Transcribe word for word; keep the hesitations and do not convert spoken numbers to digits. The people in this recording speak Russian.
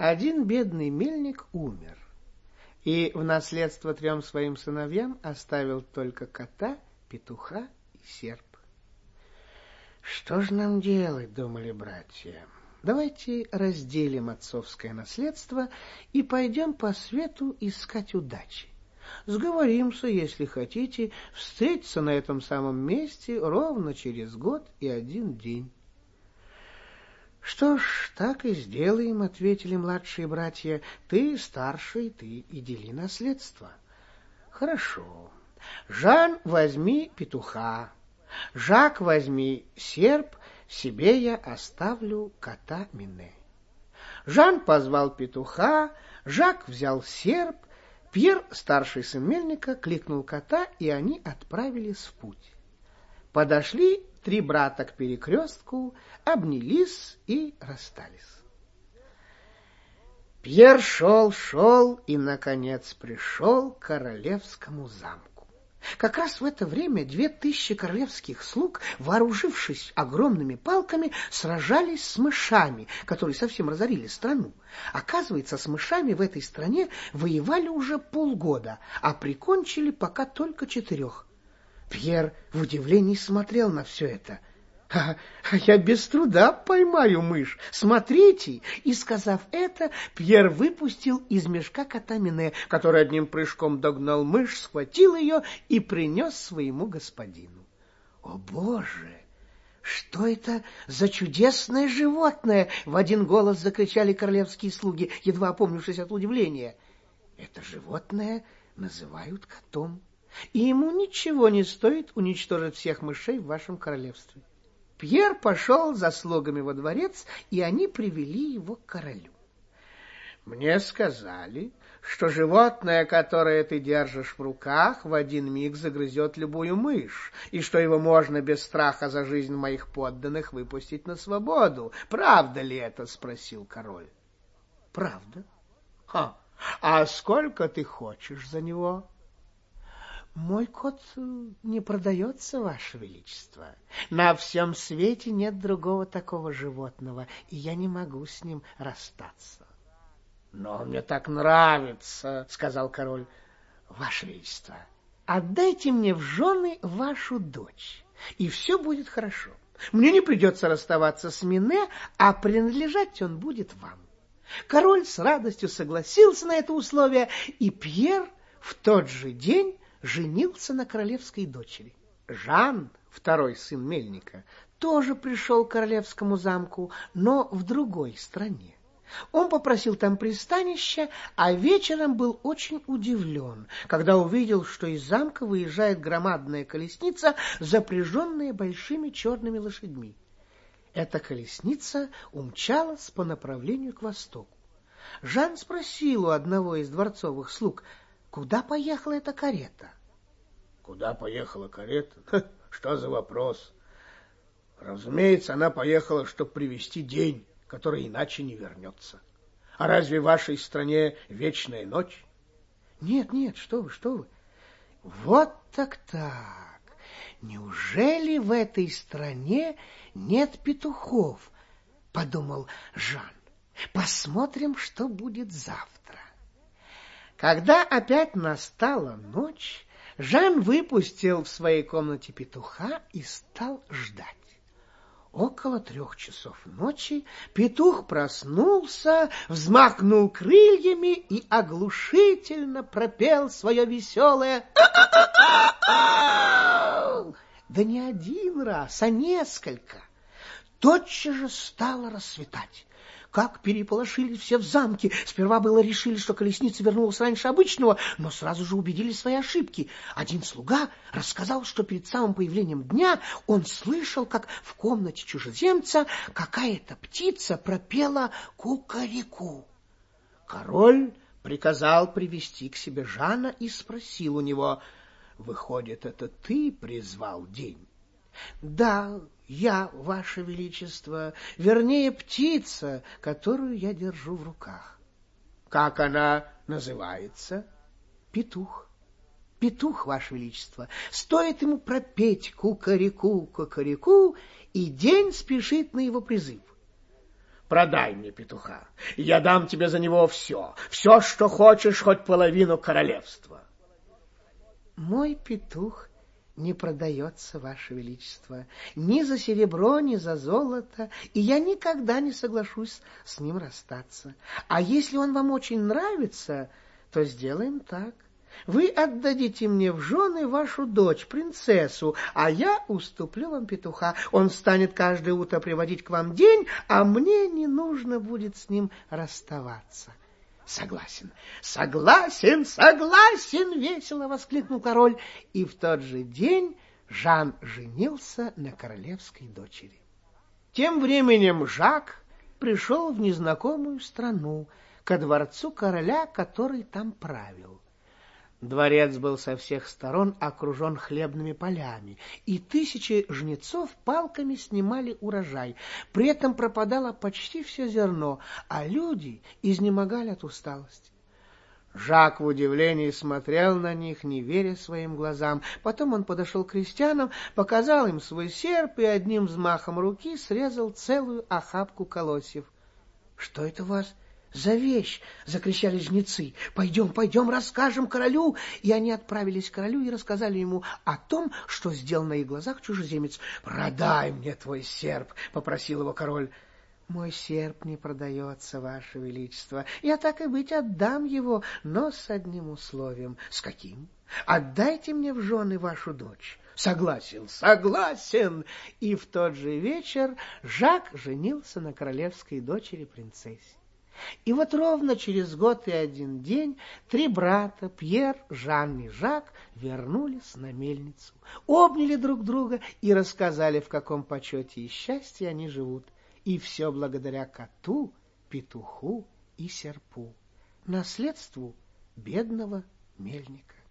Один бедный мельник умер, и в наследство трем своим сыновьям оставил только кота, петуха и серп. Что же нам делать, думали братья? Давайте разделим отцовское наследство и пойдем по свету искать удачи. Сговоримся, если хотите, встретиться на этом самом месте ровно через год и один день. Что ж, так и сделаем, ответили младшие братья. Ты старший, ты и дели наследство. Хорошо. Жан, возьми петуха. Жак, возьми серп, себе я оставлю кота Мине. Жан позвал петуха, Жак взял серп, Пьер, старший сын мельника, кликнул кота, и они отправились в путь. Подошли три брата к перекрестку, обнялись и расстались. Пьер шел, шел и, наконец, пришел к королевскому замку. Как раз в это время две тысячи королевских слуг, вооружившись огромными палками, сражались с мышами, которые совсем разорили страну. Оказывается, с мышами в этой стране воевали уже полгода, а прикончили пока только четырех. Пьер в удивлении смотрел на все это. А, я без труда поймаю мышь. Смотрите!» И, сказав это, Пьер выпустил из мешка кота Мине, который одним прыжком догнал мышь, схватил ее и принес своему господину. «О, Боже! Что это за чудесное животное?» — в один голос закричали королевские слуги, едва опомнившись от удивления. «Это животное называют котом, и ему ничего не стоит уничтожить всех мышей в вашем королевстве». Пьер пошел за слугами во дворец, и они привели его к королю. «Мне сказали, что животное, которое ты держишь в руках, в один миг загрызет любую мышь, и что его можно без страха за жизнь моих подданных выпустить на свободу. Правда ли это?» — спросил король. «Правда». «Ха! А сколько ты хочешь за него?» «Мой кот не продается, Ваше Величество. На всем свете нет другого такого животного, и я не могу с ним расстаться». «Но он мне так нравится», — сказал король. «Ваше Величество, отдайте мне в жены вашу дочь, и все будет хорошо. Мне не придется расставаться с Мине, а принадлежать он будет вам». Король с радостью согласился на это условие, и Пьер в тот же день женился на королевской дочери. Жан, второй сын мельника, тоже пришел к королевскому замку, но в другой стране. Он попросил там пристанища, а вечером был очень удивлен, когда увидел, что из замка выезжает громадная колесница, запряженная большими черными лошадьми. Эта колесница умчалась по направлению к востоку. Жан спросил у одного из дворцовых слуг: «Куда поехала эта карета?» «Куда поехала карета? Ха, что за вопрос? Разумеется, она поехала, чтобы привезти день, который иначе не вернется. А разве в вашей стране вечная ночь?» «Нет, нет, что вы, что вы. Вот так-так. Неужели в этой стране нет петухов?» — подумал Жан. «Посмотрим, что будет завтра». Когда опять настала ночь, Жан выпустил в своей комнате петуха и стал ждать. Около трех часов ночи петух проснулся, взмахнул крыльями и оглушительно пропел свое веселое «а-а-а-а-а!». Да не один раз, а несколько. Тотчас же стало рассветать. Как переполошились все в замке. Сперва было решили, что колесница вернулась раньше обычного, но сразу же убедились в своей ошибке. Один слуга рассказал, что перед самым появлением дня он слышал, как в комнате чужеземца какая-то птица пропела кукареку. Король приказал привести к себе Жана и спросил у него: «Выходит, это ты призвал день?» «Да, я, Ваше Величество, вернее, птица, которую я держу в руках». «Как она называется?» «Петух. Петух, Ваше Величество. Стоит ему пропеть кукареку, кукареку, и день спешит на его призыв». продай мне петуха, и я дам тебе за него все, все, что хочешь, хоть половину королевства. Мой петух не продается, Ваше Величество, ни за серебро, ни за золото, и я никогда не соглашусь с ним расстаться. А если он вам очень нравится, то сделаем так. Вы отдадите мне в жены вашу дочь, принцессу, а я уступлю вам петуха. Он станет каждое утро приводить к вам день, а мне не нужно будет с ним расставаться. Согласен, согласен, согласен, весело воскликнул король, и в тот же день Жан женился на королевской дочери. Тем временем Жак пришел в незнакомую страну, ко дворцу короля, который там правил. Дворец был со всех сторон окружен хлебными полями, и тысячи жнецов палками снимали урожай. При этом пропадало почти все зерно, а люди изнемогали от усталости. Жак в удивлении смотрел на них, не веря своим глазам. Потом он подошел к крестьянам, показал им свой серп и одним взмахом руки срезал целую охапку колосьев. — Что это у вас за вещь? — закричали жнецы. — Пойдем, пойдем, расскажем королю. И они отправились к королю и рассказали ему о том, что сделал на их глазах чужеземец. — Продай мне твой серп, — попросил его король. — Мой серп не продается, Ваше Величество. Я так и быть отдам его, но с одним условием. — С каким? — Отдайте мне в жены вашу дочь. — Согласен, согласен. И в тот же вечер Жак женился на королевской дочери принцессе. И вот ровно через год и один день три брата, Пьер, Жан и Жак, вернулись на мельницу, обняли друг друга и рассказали, в каком почете и счастье они живут. И все благодаря коту, петуху и серпу, наследству бедного мельника.